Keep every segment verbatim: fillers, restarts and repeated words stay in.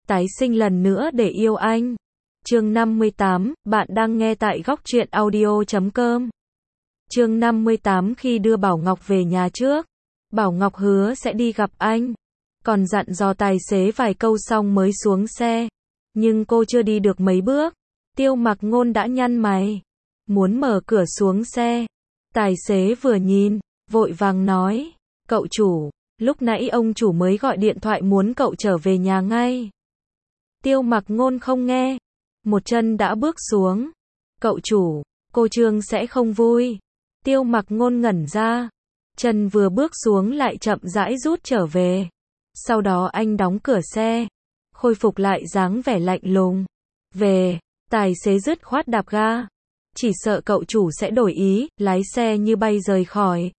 tái sinh lần nữa để yêu anh. Chương năm mươi tám, bạn đang nghe tại góc truyện audio chấm com. Chương năm mươi tám khi đưa Bảo Ngọc về nhà trước, Bảo Ngọc hứa sẽ đi gặp anh, còn dặn dò tài xế vài câu xong mới xuống xe. Nhưng cô chưa đi được mấy bước, Tiêu Mặc Ngôn đã nhăn mày, muốn mở cửa xuống xe. Tài xế vừa nhìn, vội vàng nói, cậu chủ, lúc nãy ông chủ mới gọi điện thoại muốn cậu trở về nhà ngay. Tiêu Mặc Ngôn không nghe, một chân đã bước xuống. Cậu chủ, cô Trương sẽ không vui. Tiêu Mặc Ngôn ngẩn ra, chân vừa bước xuống lại chậm rãi rút trở về. Sau đó anh đóng cửa xe, khôi phục lại dáng vẻ lạnh lùng. Về, tài xế dứt khoát đạp ga. Chỉ sợ cậu chủ sẽ đổi ý, lái xe như bay rời khỏi.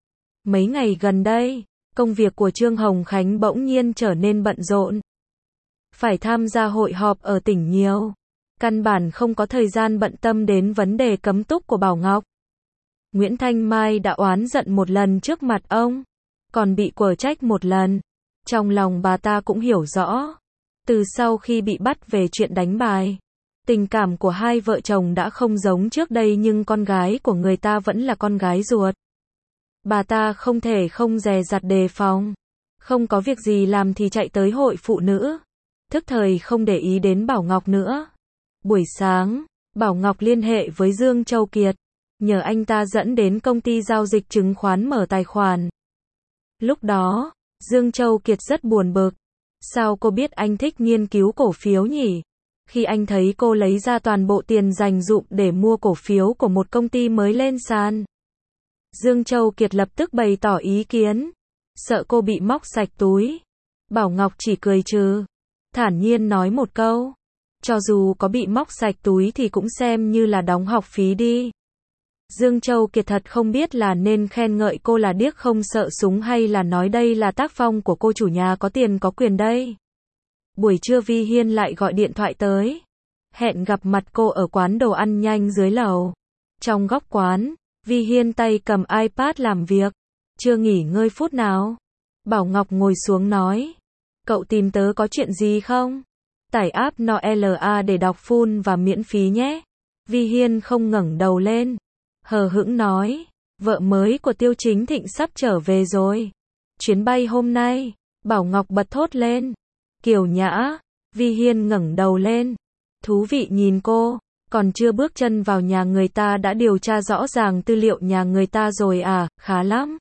Mấy ngày gần đây, công việc của Trương Hồng Khánh bỗng nhiên trở nên bận rộn. Phải tham gia hội họp ở tỉnh nhiều. Căn bản không có thời gian bận tâm đến vấn đề cấm túc của Bảo Ngọc. Nguyễn Thanh Mai đã oán giận một lần trước mặt ông, còn bị quở trách một lần. Trong lòng bà ta cũng hiểu rõ. Từ sau khi bị bắt về chuyện đánh bài, tình cảm của hai vợ chồng đã không giống trước đây, nhưng con gái của người ta vẫn là con gái ruột. Bà ta không thể không dè dặt đề phòng. Không có việc gì làm thì chạy tới hội phụ nữ. Thức thời không để ý đến Bảo Ngọc nữa. Buổi sáng, Bảo Ngọc liên hệ với Dương Châu Kiệt, nhờ anh ta dẫn đến công ty giao dịch chứng khoán mở tài khoản. Lúc đó, Dương Châu Kiệt rất buồn bực. Sao cô biết anh thích nghiên cứu cổ phiếu nhỉ? Khi anh thấy cô lấy ra toàn bộ tiền dành dụm để mua cổ phiếu của một công ty mới lên sàn. Dương Châu Kiệt lập tức bày tỏ ý kiến, sợ cô bị móc sạch túi. Bảo Ngọc chỉ cười trừ, thản nhiên nói một câu, cho dù có bị móc sạch túi thì cũng xem như là đóng học phí đi. Dương Châu Kiệt thật không biết là nên khen ngợi cô là điếc không sợ súng hay là nói đây là tác phong của cô chủ nhà có tiền có quyền đây. Buổi trưa Vi Hiên lại gọi điện thoại tới, hẹn gặp mặt cô ở quán đồ ăn nhanh dưới lầu. Trong góc quán, Vi Hiên tay cầm iPad làm việc, chưa nghỉ ngơi phút nào. Bảo Ngọc ngồi xuống nói, cậu tìm tớ có chuyện gì không? Tải app en o lờ a để đọc full và miễn phí nhé. Vi Hiên không ngẩng đầu lên, hờ hững nói, vợ mới của Tiêu Chính Thịnh sắp trở về rồi. Chuyến bay hôm nay. Bảo Ngọc bật thốt lên. Kiều Nhã. Vi Hiên ngẩng đầu lên, thú vị nhìn cô, còn chưa bước chân vào nhà người ta đã điều tra rõ ràng tư liệu nhà người ta rồi à, khá lắm.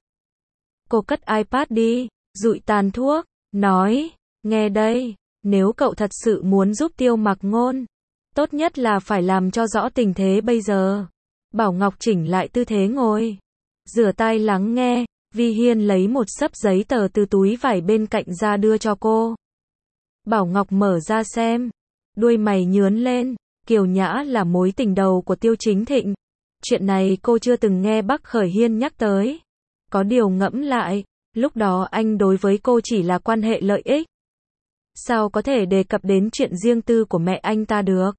Cô cất iPad đi, dụi tàn thuốc, nói, nghe đây, nếu cậu thật sự muốn giúp Tiêu Mặc Ngôn, tốt nhất là phải làm cho rõ tình thế bây giờ. Bảo Ngọc chỉnh lại tư thế ngồi, rửa tai lắng nghe. Vi Hiên lấy một xấp giấy tờ từ túi vải bên cạnh ra đưa cho cô. Bảo Ngọc mở ra xem, đuôi mày nhướng lên. Kiều Nhã là mối tình đầu của Tiêu Chính Thịnh. Chuyện này cô chưa từng nghe Bắc Khởi Hiên nhắc tới. Có điều ngẫm lại, lúc đó anh đối với cô chỉ là quan hệ lợi ích. Sao có thể đề cập đến chuyện riêng tư của mẹ anh ta được?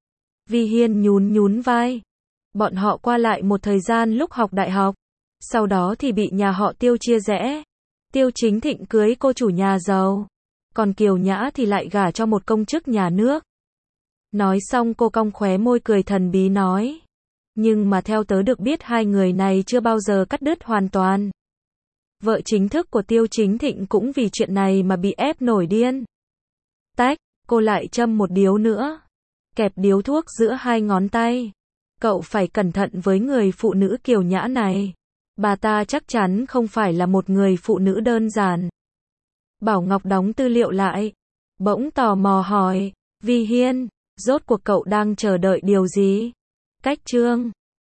Vi Hiên nhún nhún vai. Bọn họ qua lại một thời gian lúc học đại học, sau đó thì bị nhà họ Tiêu chia rẽ. Tiêu Chính Thịnh cưới cô chủ nhà giàu, còn Kiều Nhã thì lại gả cho một công chức nhà nước. Nói xong cô cong khóe môi cười thần bí nói, nhưng mà theo tớ được biết hai người này chưa bao giờ cắt đứt hoàn toàn. Vợ chính thức của Tiêu Chính Thịnh cũng vì chuyện này mà bị ép nổi điên. Tách, cô lại châm một điếu nữa, kẹp điếu thuốc giữa hai ngón tay. Cậu phải cẩn thận với người phụ nữ Kiều Nhã này. Bà ta chắc chắn không phải là một người phụ nữ đơn giản. Bảo Ngọc đóng tư liệu lại, bỗng tò mò hỏi, Vi Hiên, rốt cuộc cậu đang chờ đợi điều gì? Cách chương